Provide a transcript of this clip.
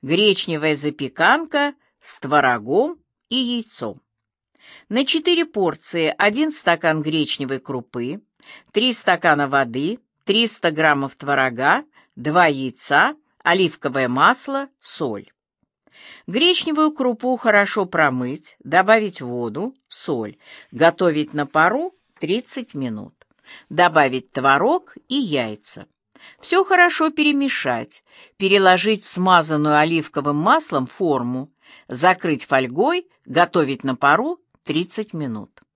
Гречневая запеканка с творогом и яйцом. На 4 порции 1 стакан гречневой крупы, 3 стакана воды, 300 граммов творога, 2 яйца, оливковое масло, соль. Гречневую крупу хорошо промыть, добавить воду, соль, готовить на пару 30 минут. Добавить творог и яйца. Все хорошо перемешать, переложить в смазанную оливковым маслом форму, закрыть фольгой, готовить на пару 30 минут.